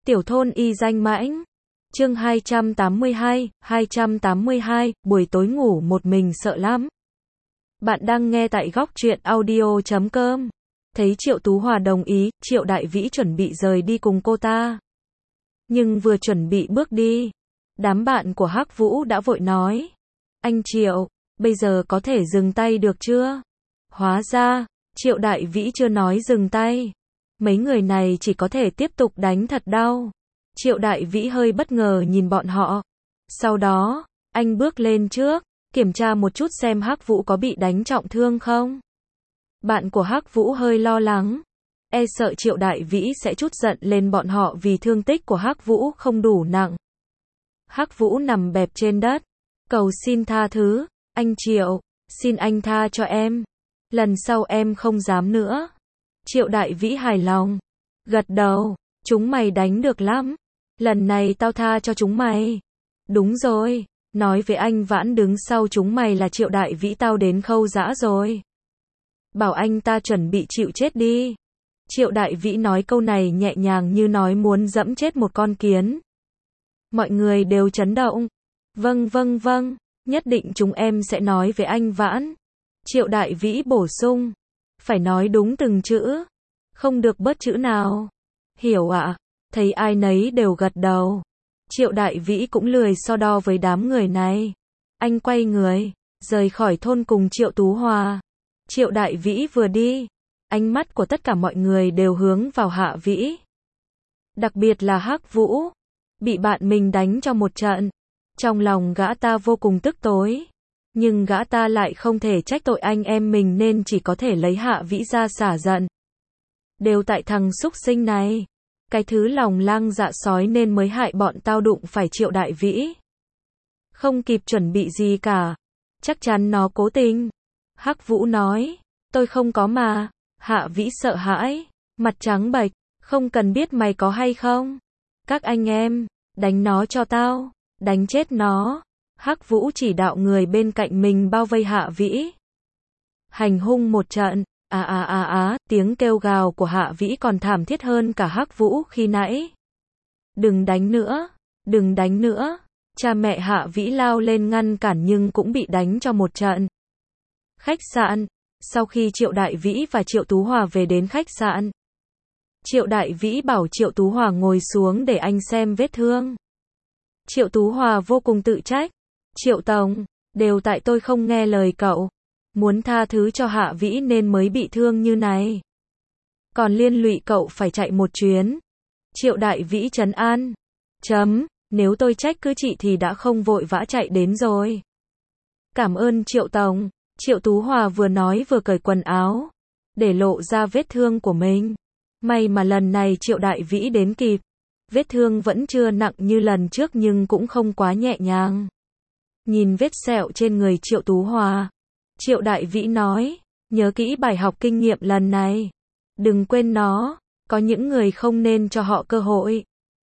Tiểu thôn y danh mãnh. Chương 282, buổi tối ngủ một mình sợ lắm. Bạn đang nghe tại góc truyện audio.com. Thấy Triệu Tú Hòa đồng ý, Triệu Đại Vĩ chuẩn bị rời đi cùng cô ta. Nhưng vừa chuẩn bị bước đi, đám bạn của Hắc Vũ đã vội nói: "Anh Triệu, bây giờ có thể dừng tay được chưa?" Hóa ra, Triệu Đại Vĩ chưa nói dừng tay. Mấy người này chỉ có thể tiếp tục đánh thật đau. Triệu Đại Vĩ hơi bất ngờ nhìn bọn họ. Sau đó, anh bước lên trước, kiểm tra một chút xem Hắc Vũ có bị đánh trọng thương không. Bạn của Hắc Vũ hơi lo lắng, e sợ Triệu Đại Vĩ sẽ trút giận lên bọn họ vì thương tích của Hắc Vũ không đủ nặng. Hắc Vũ nằm bẹp trên đất, cầu xin tha thứ: "Anh Triệu, xin anh tha cho em. Lần sau em không dám nữa." Triệu Đại Vĩ hài lòng, gật đầu: "Chúng mày đánh được lắm. Lần này tao tha cho chúng mày." "Đúng rồi, nói với anh Vãn đứng sau chúng mày là Triệu Đại Vĩ tao đến khâu dã rồi. Bảo anh ta chuẩn bị chịu chết đi." Triệu Đại Vĩ nói câu này nhẹ nhàng như nói muốn dẫm chết một con kiến. Mọi người đều chấn động. Vâng, nhất định chúng em sẽ nói với anh Vãn." Triệu Đại Vĩ bổ sung: "Phải nói đúng từng chữ, không được bớt chữ nào." "Hiểu ạ." Thấy ai nấy đều gật đầu. Triệu Đại Vĩ cũng lười so đo với đám người này. Anh quay người, rời khỏi thôn cùng Triệu Tú Hòa. Triệu Đại Vĩ vừa đi, ánh mắt của tất cả mọi người đều hướng vào Hạ Vĩ. Đặc biệt là Hắc Vũ, bị bạn mình đánh cho một trận. Trong lòng gã ta vô cùng tức tối. Nhưng gã ta lại không thể trách tội anh em mình nên chỉ có thể lấy Hạ Vĩ ra xả giận. Đều tại thằng súc sinh này. Cái thứ lòng lang dạ sói nên mới hại bọn tao đụng phải Triệu Đại Vĩ. Không kịp chuẩn bị gì cả. Chắc chắn nó cố tình. Hắc Vũ nói: "Tôi không có mà." Hạ Vĩ sợ hãi, mặt trắng bệch: "Không cần biết mày có hay không. Các anh em, đánh nó cho tao, đánh chết nó." Hắc Vũ chỉ đạo người bên cạnh mình bao vây Hạ Vĩ. Hành hung một trận. Tiếng kêu gào của Hạ Vĩ còn thảm thiết hơn cả Hắc Vũ khi nãy. "Đừng đánh nữa, đừng đánh nữa." Cha mẹ Hạ Vĩ lao lên ngăn cản nhưng cũng bị đánh cho một trận. Khách sạn. Sau khi Triệu Đại Vĩ và Triệu Tú Hòa về đến khách sạn, Triệu Đại Vĩ bảo Triệu Tú Hòa ngồi xuống để anh xem vết thương. Triệu Tú Hòa vô cùng tự trách: "Triệu Tổng, đều tại tôi không nghe lời cậu. Muốn tha thứ cho Hạ Vĩ nên mới bị thương như này. Còn liên lụy cậu phải chạy một chuyến." Triệu Đại Vĩ trấn an: Nếu tôi trách cứ chị thì đã không vội vã chạy đến rồi." "Cảm ơn Triệu Tổng." Triệu Tú Hòa vừa nói vừa cởi quần áo, để lộ ra vết thương của mình. May mà lần này Triệu Đại Vĩ đến kịp. Vết thương vẫn chưa nặng như lần trước nhưng cũng không quá nhẹ nhàng. Nhìn vết sẹo trên người Triệu Tú Hòa, Triệu Đại Vĩ nói: "Nhớ kỹ bài học kinh nghiệm lần này. Đừng quên nó, có những người không nên cho họ cơ hội."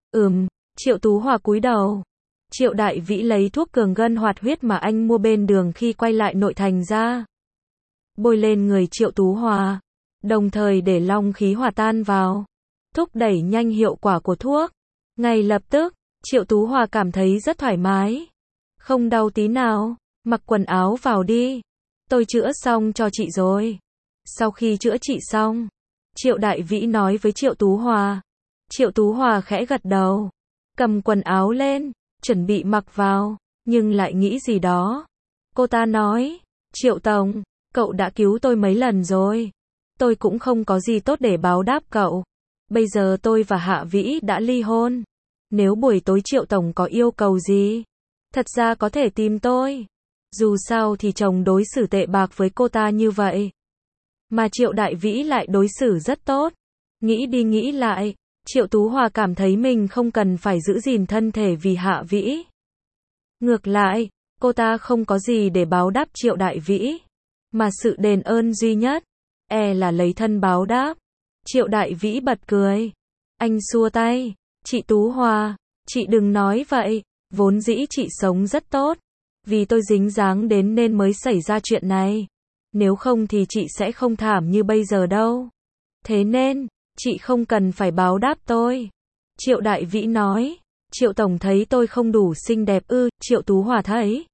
Triệu Tú Hòa cúi đầu. Triệu Đại Vĩ lấy thuốc cường gân hoạt huyết mà anh mua bên đường khi quay lại nội thành ra, bôi lên người Triệu Tú Hòa, đồng thời để long khí hòa tan vào, thúc đẩy nhanh hiệu quả của thuốc. Ngay lập tức, Triệu Tú Hòa cảm thấy rất thoải mái. "Không đau tí nào, mặc quần áo vào đi. Tôi chữa xong cho chị rồi." Sau khi chữa trị xong, Triệu Đại Vĩ nói với Triệu Tú Hòa. Triệu Tú Hòa khẽ gật đầu, cầm quần áo lên, chuẩn bị mặc vào, nhưng lại nghĩ gì đó. Cô ta nói: "Triệu Tổng, cậu đã cứu tôi mấy lần rồi. Tôi cũng không có gì tốt để báo đáp cậu. Bây giờ tôi và Hạ Vĩ đã ly hôn. Nếu buổi tối Triệu Tổng có yêu cầu gì, thật ra có thể tìm tôi. Dù sao thì chồng đối xử tệ bạc với cô ta như vậy, mà Triệu Đại Vĩ lại đối xử rất tốt." Nghĩ đi nghĩ lại, Triệu Tú Hòa cảm thấy mình không cần phải giữ gìn thân thể vì Hạ Vĩ. Ngược lại, cô ta không có gì để báo đáp Triệu Đại Vĩ, mà sự đền ơn duy nhất là lấy thân báo đáp. Triệu Đại Vĩ bật cười. Anh xua tay: "Chị Tú Hòa, chị đừng nói vậy. Vốn dĩ chị sống rất tốt. Vì tôi dính dáng đến nên mới xảy ra chuyện này. Nếu không thì chị sẽ không thảm như bây giờ đâu. Thế nên, chị không cần phải báo đáp tôi." Triệu Đại Vĩ nói. Triệu Tổng thấy tôi không đủ xinh đẹp ư? Triệu Tú Hòa thấy.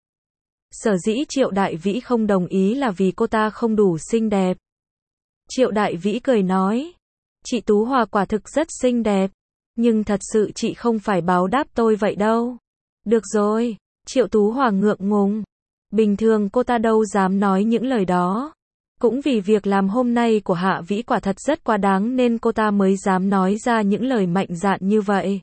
Sở dĩ Triệu Đại Vĩ không đồng ý là vì cô ta không đủ xinh đẹp. Triệu Đại Vĩ cười nói. Chị Tú Hòa quả thực rất xinh đẹp. Nhưng thật sự chị không phải báo đáp tôi vậy đâu. Được rồi. Triệu Tú Hòa ngượng ngùng. Bình thường cô ta đâu dám nói những lời đó. Cũng vì việc làm hôm nay của Hạ Vĩ quả thật rất quá đáng nên cô ta mới dám nói ra những lời mạnh dạn như vậy.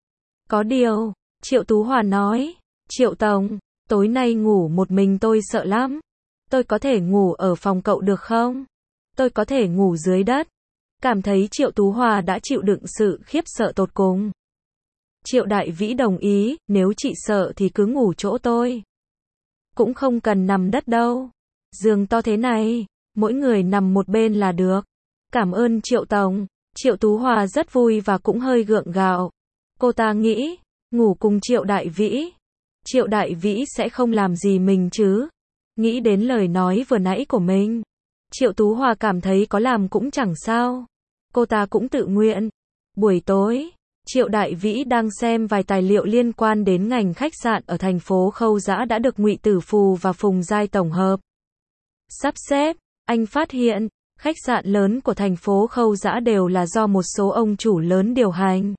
Có điều, Triệu Tú Hòa nói, Triệu Tổng, tối nay ngủ một mình tôi sợ lắm. Tôi có thể ngủ ở phòng cậu được không? Tôi có thể ngủ dưới đất. Cảm thấy Triệu Tú Hòa đã chịu đựng sự khiếp sợ tột cùng. Triệu Đại Vĩ đồng ý, nếu chị sợ thì cứ ngủ chỗ tôi. Cũng không cần nằm đất đâu. Giường to thế này, mỗi người nằm một bên là được. Cảm ơn Triệu Tổng. Triệu Tú Hòa rất vui và cũng hơi gượng gạo. Cô ta nghĩ, ngủ cùng Triệu Đại Vĩ. Triệu Đại Vĩ sẽ không làm gì mình chứ. Nghĩ đến lời nói vừa nãy của mình. Triệu Tú Hòa cảm thấy có làm cũng chẳng sao. Cô ta cũng tự nguyện. Buổi tối, Triệu Đại Vĩ đang xem vài tài liệu liên quan đến ngành khách sạn ở thành phố Khâu Dã đã được Ngụy Tử Phù và Phùng Giai tổng hợp. Sắp xếp, anh phát hiện, khách sạn lớn của thành phố Khâu Dã đều là do một số ông chủ lớn điều hành.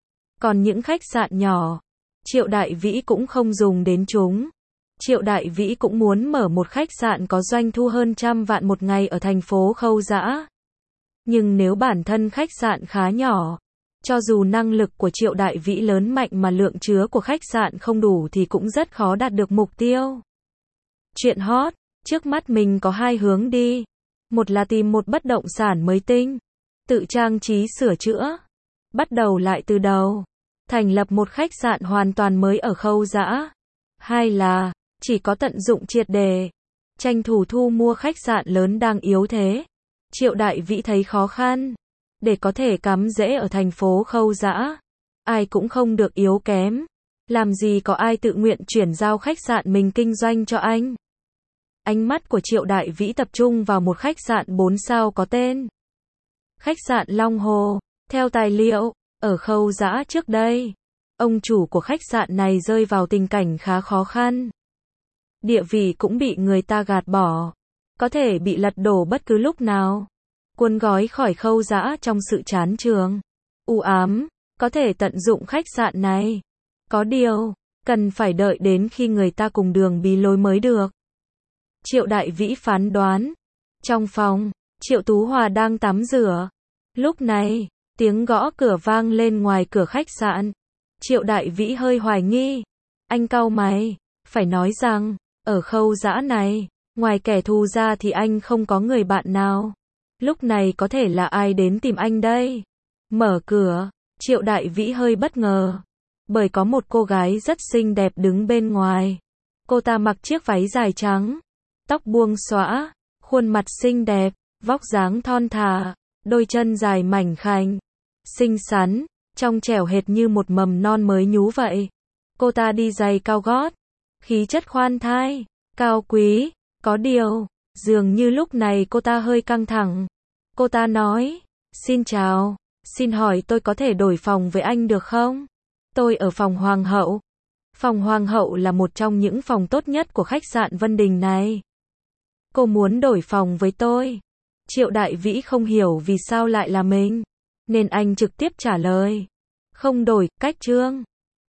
Còn những khách sạn nhỏ, Triệu Đại Vĩ cũng không dùng đến chúng. Triệu Đại Vĩ cũng muốn mở một khách sạn có doanh thu hơn 100 vạn một ngày ở thành phố Khâu Dã. Nhưng nếu bản thân khách sạn khá nhỏ, cho dù năng lực của Triệu Đại Vĩ lớn mạnh mà lượng chứa của khách sạn không đủ thì cũng rất khó đạt được mục tiêu. Chuyện hot, trước mắt mình có hai hướng đi. Một là tìm một bất động sản mới tinh, tự trang trí sửa chữa, bắt đầu lại từ đầu, thành lập một khách sạn hoàn toàn mới ở Khâu Dã. Hai là, chỉ có tận dụng triệt đề, tranh thủ thu mua khách sạn lớn đang yếu thế. Triệu Đại Vĩ thấy khó khăn, để có thể cắm rễ ở thành phố Khâu Dã, ai cũng không được yếu kém. Làm gì có ai tự nguyện chuyển giao khách sạn mình kinh doanh cho anh. Ánh mắt của Triệu Đại Vĩ tập trung vào một khách sạn 4 sao có tên khách sạn Long Hồ. Theo tài liệu, ở Khâu Dã trước đây, ông chủ của khách sạn này rơi vào tình cảnh khá khó khăn. Địa vị cũng bị người ta gạt bỏ, có thể bị lật đổ bất cứ lúc nào. Cuốn gói khỏi Khâu Dã trong sự chán chường, u ám, có thể tận dụng khách sạn này. Có điều, cần phải đợi đến khi người ta cùng đường bí lối mới được. Triệu Đại Vĩ phán đoán. Trong phòng, Triệu Tú Hòa đang tắm rửa. Lúc này, tiếng gõ cửa vang lên ngoài cửa khách sạn. Triệu Đại Vĩ hơi hoài nghi. Anh cau mày, phải nói rằng, ở Khâu Dã này, ngoài kẻ thù ra thì anh không có người bạn nào. Lúc này có thể là ai đến tìm anh đây? Mở cửa, Triệu Đại Vĩ hơi bất ngờ, bởi có một cô gái rất xinh đẹp đứng bên ngoài. Cô ta mặc chiếc váy dài trắng, tóc buông xõa, khuôn mặt xinh đẹp, vóc dáng thon thả, đôi chân dài mảnh khảnh, xinh xắn, trong trẻo hệt như một mầm non mới nhú vậy. Cô ta đi giày cao gót, khí chất khoan thai, cao quý, có điều, dường như lúc này cô ta hơi căng thẳng. Cô ta nói, xin chào, xin hỏi tôi có thể đổi phòng với anh được không? Tôi ở phòng Hoàng hậu. Phòng Hoàng hậu là một trong những phòng tốt nhất của khách sạn Vân Đình này. Cô muốn đổi phòng với tôi. Triệu Đại Vĩ không hiểu vì sao lại là mình, nên anh trực tiếp trả lời. Không đổi, cách trương.